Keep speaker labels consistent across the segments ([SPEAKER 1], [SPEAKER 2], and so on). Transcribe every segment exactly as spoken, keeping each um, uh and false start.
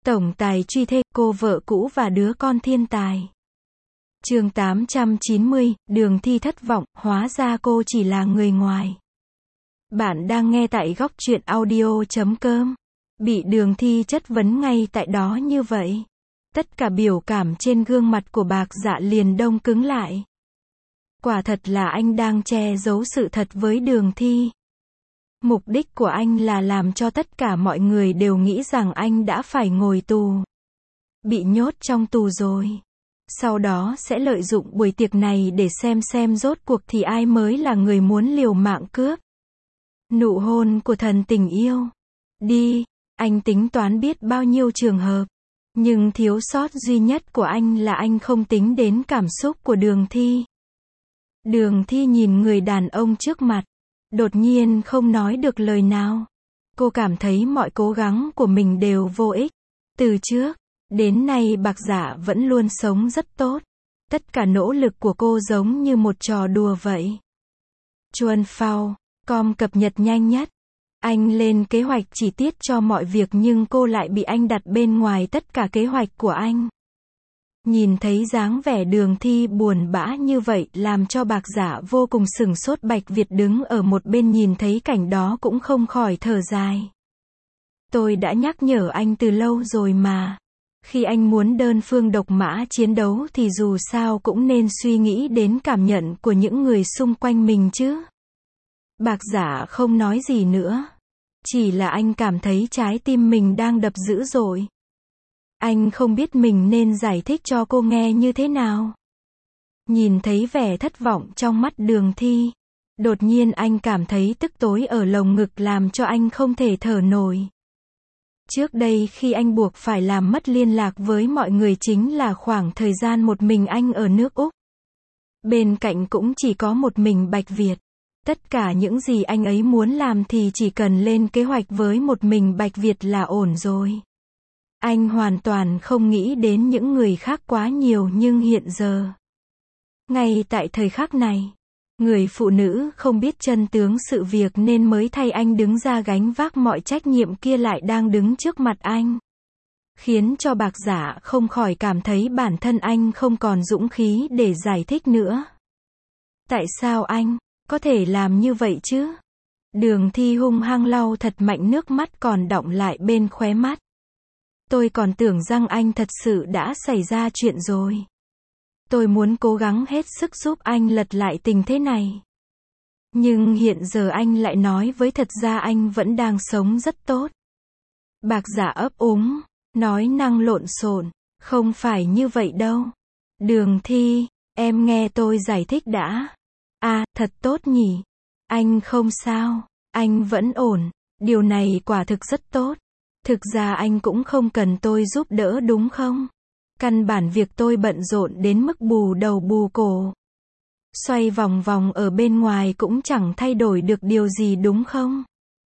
[SPEAKER 1] Tổng tài truy thê, cô vợ cũ và đứa con thiên tài. Chương tám trăm chín mươi, Đường Thi thất vọng, hóa ra cô chỉ là người ngoài. Bạn đang nghe tại góc truyện audio chấm com. Bị Đường Thi chất vấn ngay tại đó như vậy. Tất cả biểu cảm trên gương mặt của Bạc Dạ liền đông cứng lại. Quả thật là anh đang che giấu sự thật với Đường Thi. Mục đích của anh là làm cho tất cả mọi người đều nghĩ rằng anh đã phải ngồi tù. Bị nhốt trong tù rồi. Sau đó sẽ lợi dụng buổi tiệc này để xem xem rốt cuộc thì ai mới là người muốn liều mạng cướp. Nụ hôn của thần tình yêu. Đi, anh tính toán biết bao nhiêu trường hợp. Nhưng thiếu sót duy nhất của anh là anh không tính đến cảm xúc của Đường Thi. Đường Thi nhìn người đàn ông trước mặt. Đột nhiên không nói được lời nào. Cô cảm thấy mọi cố gắng của mình đều vô ích. Từ trước đến nay Bạc Dạ vẫn luôn sống rất tốt. Tất cả nỗ lực của cô giống như một trò đùa vậy. Chuan Phao com cập nhật nhanh nhất. Anh lên kế hoạch chi tiết cho mọi việc nhưng cô lại bị anh đặt bên ngoài tất cả kế hoạch của anh. Nhìn thấy dáng vẻ Đường Thi buồn bã như vậy làm cho Bạc Dạ vô cùng sửng sốt. Bạch Việt đứng ở một bên nhìn thấy cảnh đó cũng không khỏi thở dài. Tôi đã nhắc nhở anh từ lâu rồi mà. Khi anh muốn đơn phương độc mã chiến đấu thì dù sao cũng nên suy nghĩ đến cảm nhận của những người xung quanh mình chứ. Bạc Dạ không nói gì nữa. Chỉ là anh cảm thấy trái tim mình đang đập dữ dội. Anh không biết mình nên giải thích cho cô nghe như thế nào. Nhìn thấy vẻ thất vọng trong mắt Đường Thi. Đột nhiên anh cảm thấy tức tối ở lồng ngực làm cho anh không thể thở nổi. Trước đây khi anh buộc phải làm mất liên lạc với mọi người chính là khoảng thời gian một mình anh ở nước Úc. Bên cạnh cũng chỉ có một mình Bạch Việt. Tất cả những gì anh ấy muốn làm thì chỉ cần lên kế hoạch với một mình Bạch Việt là ổn rồi. Anh hoàn toàn không nghĩ đến những người khác quá nhiều nhưng hiện giờ. Ngay tại thời khắc này. Người phụ nữ không biết chân tướng sự việc nên mới thay anh đứng ra gánh vác mọi trách nhiệm kia lại đang đứng trước mặt anh. Khiến cho Bạc Dạ không khỏi cảm thấy bản thân anh không còn dũng khí để giải thích nữa. Tại sao anh có thể làm như vậy chứ? Đường Thi hung hăng lau thật mạnh nước mắt còn đọng lại bên khóe mắt. Tôi còn tưởng rằng anh thật sự đã xảy ra chuyện rồi. Tôi muốn cố gắng hết sức giúp anh lật lại tình thế này. Nhưng hiện giờ anh lại nói với thật ra anh vẫn đang sống rất tốt. Bạc Dạ ấp úng, nói năng lộn xộn, không phải như vậy đâu. Đường Thi, em nghe tôi giải thích đã. À, thật tốt nhỉ. Anh không sao, anh vẫn ổn, điều này quả thực rất tốt. Thực ra anh cũng không cần tôi giúp đỡ đúng không? Căn bản việc tôi bận rộn đến mức bù đầu bù cổ. Xoay vòng vòng ở bên ngoài cũng chẳng thay đổi được điều gì đúng không?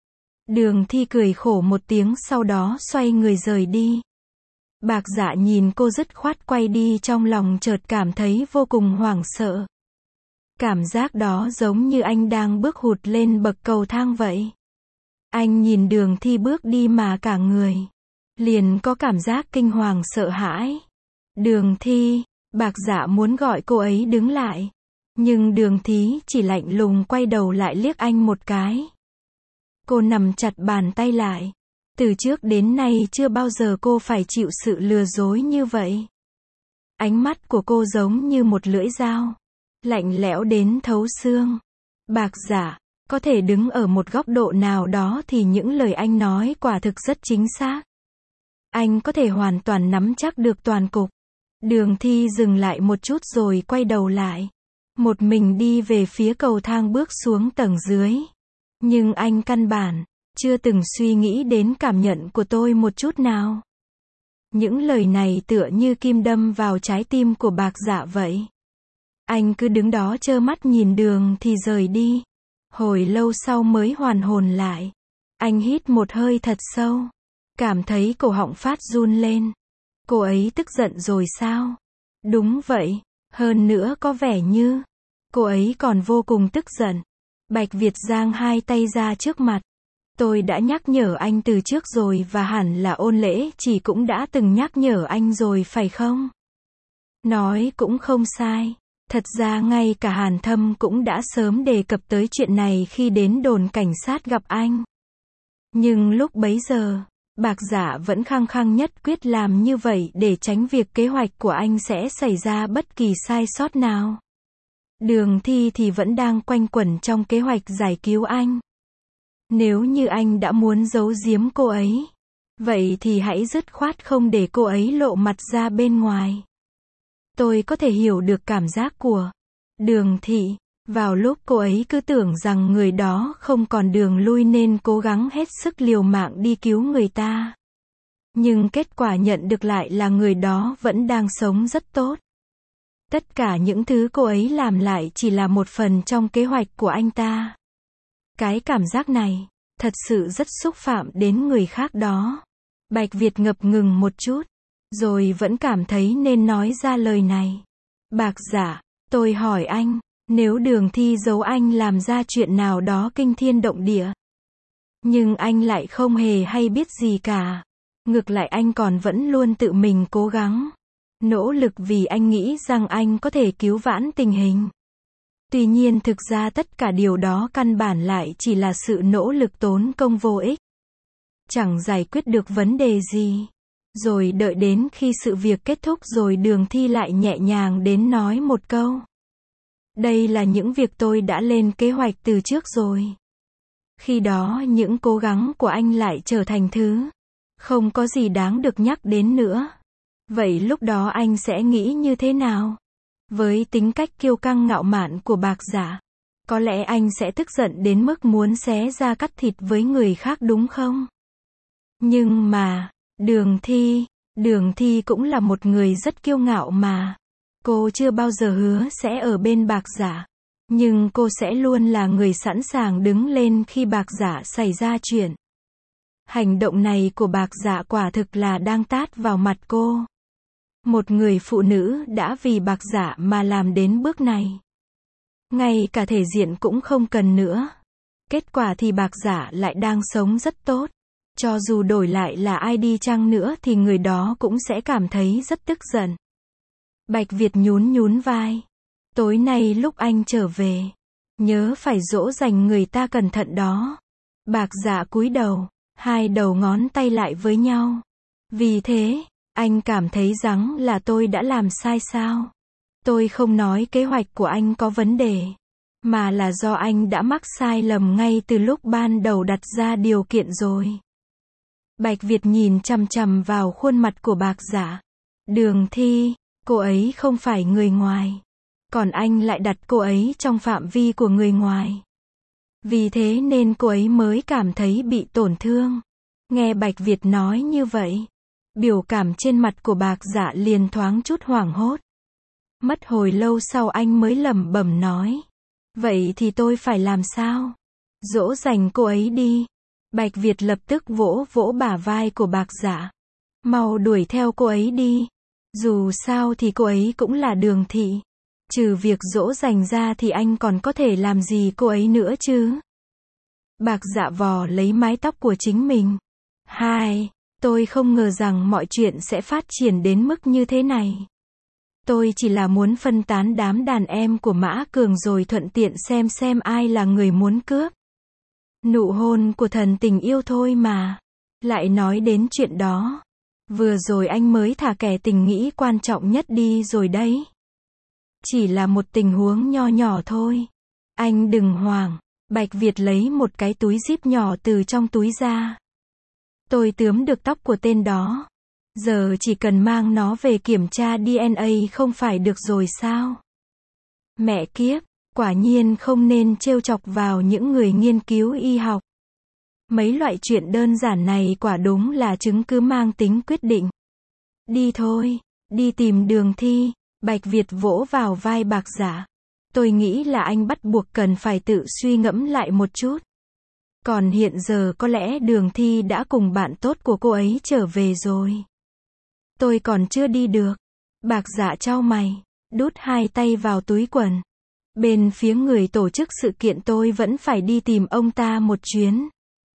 [SPEAKER 1] Đường Thi cười khổ một tiếng sau đó xoay người rời đi. Bạc Dạ nhìn cô dứt khoát quay đi trong lòng chợt cảm thấy vô cùng hoảng sợ. Cảm giác đó giống như anh đang bước hụt lên bậc cầu thang vậy. Anh nhìn Đường Thi bước đi mà cả người liền có cảm giác kinh hoàng sợ hãi. Đường Thi, Bạc Dạ muốn gọi cô ấy đứng lại. Nhưng Đường Thi chỉ lạnh lùng quay đầu lại liếc anh một cái. Cô nắm chặt bàn tay lại. Từ trước đến nay chưa bao giờ cô phải chịu sự lừa dối như vậy. Ánh mắt của cô giống như một lưỡi dao. Lạnh lẽo đến thấu xương. Bạc Dạ, có thể đứng ở một góc độ nào đó thì những lời anh nói quả thực rất chính xác. Anh có thể hoàn toàn nắm chắc được toàn cục. Đường Thi dừng lại một chút rồi quay đầu lại. Một mình đi về phía cầu thang bước xuống tầng dưới. Nhưng anh căn bản chưa từng suy nghĩ đến cảm nhận của tôi một chút nào. Những lời này tựa như kim đâm vào trái tim của Bạc Dạ vậy. Anh cứ đứng đó trơ mắt nhìn Đường Thi rời đi. Hồi lâu sau mới hoàn hồn lại. Anh hít một hơi thật sâu. Cảm thấy cổ họng phát run lên. Cô ấy tức giận rồi sao? Đúng vậy. Hơn nữa có vẻ như cô ấy còn vô cùng tức giận. Bạch Việt giang hai tay ra trước mặt. Tôi đã nhắc nhở anh từ trước rồi và hẳn là Ôn Lễ chỉ cũng đã từng nhắc nhở anh rồi phải không? Nói cũng không sai. Thật ra ngay cả Hàn Thâm cũng đã sớm đề cập tới chuyện này khi đến đồn cảnh sát gặp anh. Nhưng lúc bấy giờ, Bạc Dạ vẫn khăng khăng nhất quyết làm như vậy để tránh việc kế hoạch của anh sẽ xảy ra bất kỳ sai sót nào. Đường Thi thì vẫn đang quanh quẩn trong kế hoạch giải cứu anh. Nếu như anh đã muốn giấu giếm cô ấy, vậy thì hãy dứt khoát không để cô ấy lộ mặt ra bên ngoài. Tôi có thể hiểu được cảm giác của Đường Thị, vào lúc cô ấy cứ tưởng rằng người đó không còn đường lui nên cố gắng hết sức liều mạng đi cứu người ta. Nhưng kết quả nhận được lại là người đó vẫn đang sống rất tốt. Tất cả những thứ cô ấy làm lại chỉ là một phần trong kế hoạch của anh ta. Cái cảm giác này, thật sự rất xúc phạm đến người khác đó. Bạch Việt ngập ngừng một chút, rồi vẫn cảm thấy nên nói ra lời này. Bạc Dạ, tôi hỏi anh, nếu Đường Thi giấu anh làm ra chuyện nào đó kinh thiên động địa, nhưng anh lại không hề hay biết gì cả. Ngược lại anh còn vẫn luôn tự mình cố gắng, nỗ lực vì anh nghĩ rằng anh có thể cứu vãn tình hình. Tuy nhiên thực ra tất cả điều đó căn bản lại chỉ là sự nỗ lực tốn công vô ích. Chẳng giải quyết được vấn đề gì. Rồi đợi đến khi sự việc kết thúc rồi Đường Thi lại nhẹ nhàng đến nói một câu. Đây là những việc tôi đã lên kế hoạch từ trước rồi. Khi đó những cố gắng của anh lại trở thành thứ không có gì đáng được nhắc đến nữa. Vậy lúc đó anh sẽ nghĩ như thế nào? Với tính cách kiêu căng ngạo mạn của Bạc Dạ, có lẽ anh sẽ tức giận đến mức muốn xé ra cắt thịt với người khác đúng không? Nhưng mà, Đường Thi, Đường Thi cũng là một người rất kiêu ngạo mà. Cô chưa bao giờ hứa sẽ ở bên Bạc Dạ, nhưng cô sẽ luôn là người sẵn sàng đứng lên khi Bạc Dạ xảy ra chuyện. Hành động này của Bạc Dạ quả thực là đang tát vào mặt cô. Một người phụ nữ đã vì Bạc Dạ mà làm đến bước này. Ngay cả thể diện cũng không cần nữa. Kết quả thì Bạc Dạ lại đang sống rất tốt. Cho dù đổi lại là ai đi chăng nữa thì người đó cũng sẽ cảm thấy rất tức giận. Bạch Việt nhún nhún vai. Tối nay lúc anh trở về, nhớ phải dỗ dành người ta cẩn thận đó. Bạc Dạ cúi đầu, hai đầu ngón tay lại với nhau. Vì thế, anh cảm thấy rằng là tôi đã làm sai sao? Tôi không nói kế hoạch của anh có vấn đề, mà là do anh đã mắc sai lầm ngay từ lúc ban đầu đặt ra điều kiện rồi. Bạch Việt nhìn chằm chằm vào khuôn mặt của Bạc Dạ. Đường Thi, cô ấy không phải người ngoài. Còn anh lại đặt cô ấy trong phạm vi của người ngoài. Vì thế nên cô ấy mới cảm thấy bị tổn thương. Nghe Bạch Việt nói như vậy, biểu cảm trên mặt của Bạc Dạ liền thoáng chút hoảng hốt. Mất hồi lâu sau anh mới lẩm bẩm nói. Vậy thì tôi phải làm sao? Dỗ dành cô ấy đi. Bạch Việt lập tức vỗ vỗ bả vai của Bạc Dạ. Mau đuổi theo cô ấy đi. Dù sao thì cô ấy cũng là Đường Thị. Trừ việc dỗ dành ra thì anh còn có thể làm gì cô ấy nữa chứ? Bạc Dạ vò lấy mái tóc của chính mình. Hai, tôi không ngờ rằng mọi chuyện sẽ phát triển đến mức như thế này. Tôi chỉ là muốn phân tán đám đàn em của Mã Cường rồi thuận tiện xem xem ai là người muốn cướp. Nụ hôn của thần tình yêu thôi mà. Lại nói đến chuyện đó. Vừa rồi anh mới thả kẻ tình nghĩ quan trọng nhất đi rồi đấy. Chỉ là một tình huống nho nhỏ thôi. Anh đừng hoảng. Bạch Việt lấy một cái túi zip nhỏ từ trong túi ra. Tôi tướm được tóc của tên đó. Giờ chỉ cần mang nó về kiểm tra đê en a không phải được rồi sao? Mẹ kiếp, quả nhiên không nên trêu chọc vào những người nghiên cứu y học. Mấy loại chuyện đơn giản này quả đúng là chứng cứ mang tính quyết định. Đi thôi, đi tìm Đường Thi. Bạch Việt vỗ vào vai Bạc Dạ. Tôi nghĩ là anh bắt buộc cần phải tự suy ngẫm lại một chút. Còn hiện giờ có lẽ Đường Thi đã cùng bạn tốt của cô ấy trở về rồi. Tôi còn chưa đi được. Bạc Dạ chau mày, đút hai tay vào túi quần. Bên phía người tổ chức sự kiện tôi vẫn phải đi tìm ông ta một chuyến.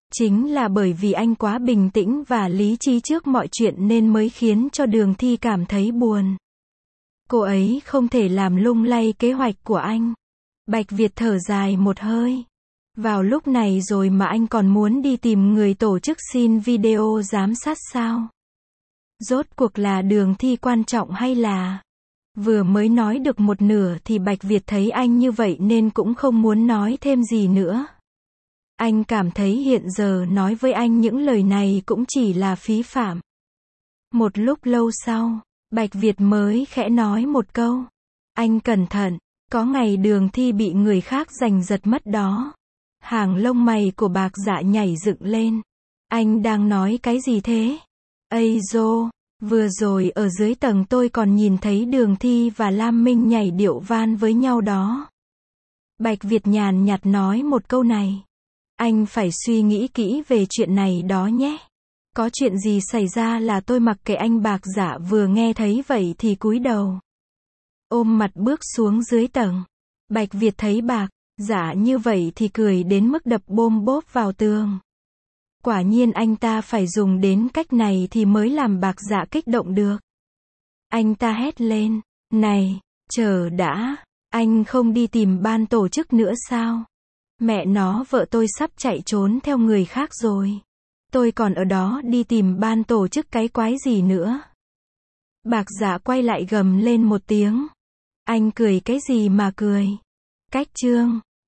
[SPEAKER 1] Chính là bởi vì anh quá bình tĩnh và lý trí trước mọi chuyện nên mới khiến cho Đường Thi cảm thấy buồn. Cô ấy không thể làm lung lay kế hoạch của anh. Bạch Việt thở dài một hơi. Vào lúc này rồi mà anh còn muốn đi tìm người tổ chức xin video giám sát sao? Rốt cuộc là Đường Thi quan trọng hay là... Vừa mới nói được một nửa thì Bạch Việt thấy anh như vậy nên cũng không muốn nói thêm gì nữa. Anh cảm thấy hiện giờ nói với anh những lời này cũng chỉ là phí phạm. Một lúc lâu sau, Bạch Việt mới khẽ nói một câu. Anh cẩn thận, có ngày Đường Thi bị người khác giành giật mất đó. Hàng lông mày của Bạc Dạ nhảy dựng lên. Anh đang nói cái gì thế? Ây dô, vừa rồi ở dưới tầng tôi còn nhìn thấy Đường Thi và Lam Minh nhảy điệu van với nhau đó. Bạch Việt nhàn nhạt nói một câu này. Anh phải suy nghĩ kỹ về chuyện này đó nhé. Có chuyện gì xảy ra là tôi mặc kệ anh. Bạc Dạ vừa nghe thấy vậy thì cúi đầu. Ôm mặt bước xuống dưới tầng. Bạch Việt thấy Bạc Dạ như vậy thì cười đến mức đập bôm bốp vào tường. Quả nhiên anh ta phải dùng đến cách này thì mới làm Bạc Dạ kích động được. Anh ta hét lên. Này, chờ đã, anh không đi tìm ban tổ chức nữa sao? Mẹ nó, vợ tôi sắp chạy trốn theo người khác rồi. Tôi còn ở đó đi tìm ban tổ chức cái quái gì nữa? Bạc Dạ quay lại gầm lên một tiếng. Anh cười cái gì mà cười? Cách chương